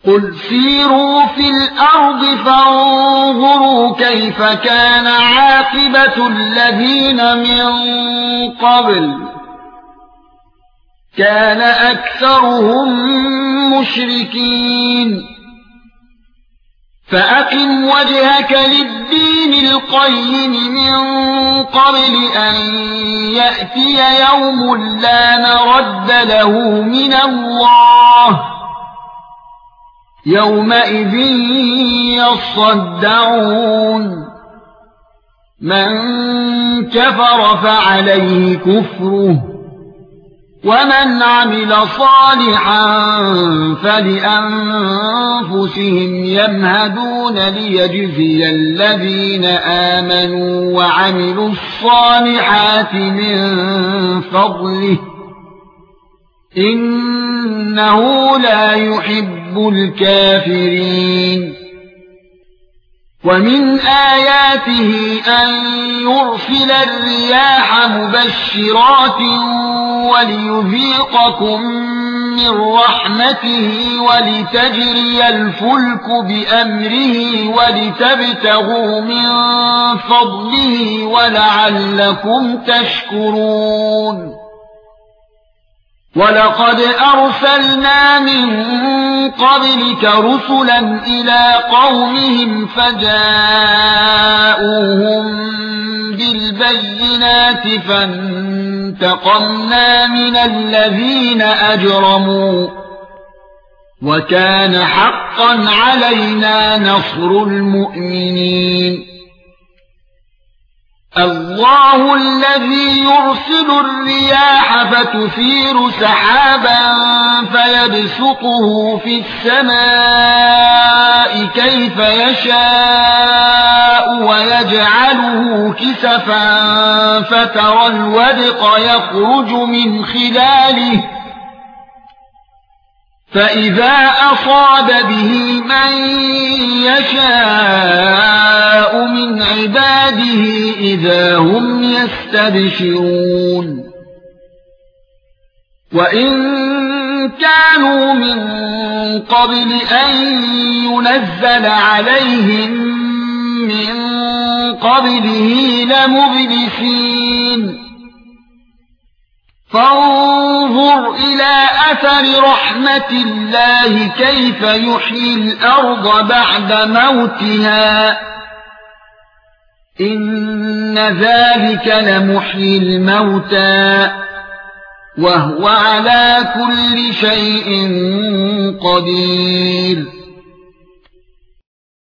قل سيروا في الأرض فانظروا كيف كان عاقبة الذين من قبل كان أكثرهم مشركين فأقم وجهك للدين القيم من قبل أن يأتي يوم لا مرد له من الله يومئذ يصدعون من كفر فعليه كفره ومن عمل صالحا فلأنفسهم يمهدون ليجزي الذين آمنوا وعملوا الصالحات من فضله إنه لا يحب الكافرين ومن آياته أن يرسل الرياح مبشرات وليذيقكم من رحمته ولتجري الفلك بأمره ولتبتغوا من فضله ولعلكم تشكرون ولقد أرسلنا من قبلك رسلا إلى قومهم فجاءوهم بالبينات فانتقمنا من الذين أجرموا وكان حقا علينا نصر المؤمنين الله الذي يرسل الرياح فتثير سحابا فيبسطه في السماء كيف يشاء ويجعله كسفا فترى الودق يخرج من خلاله فإذا أصاب به من يشاء من عباده إذا هم يستبشرون وإن كانوا من قبل أن ينزل عليهم من قبله لمبلسين فانظر إلى أثر رحمة الله كيف يحيي الأرض بعد موتها إن ذلك لمحيي الموتى وهو على كل شيء قدير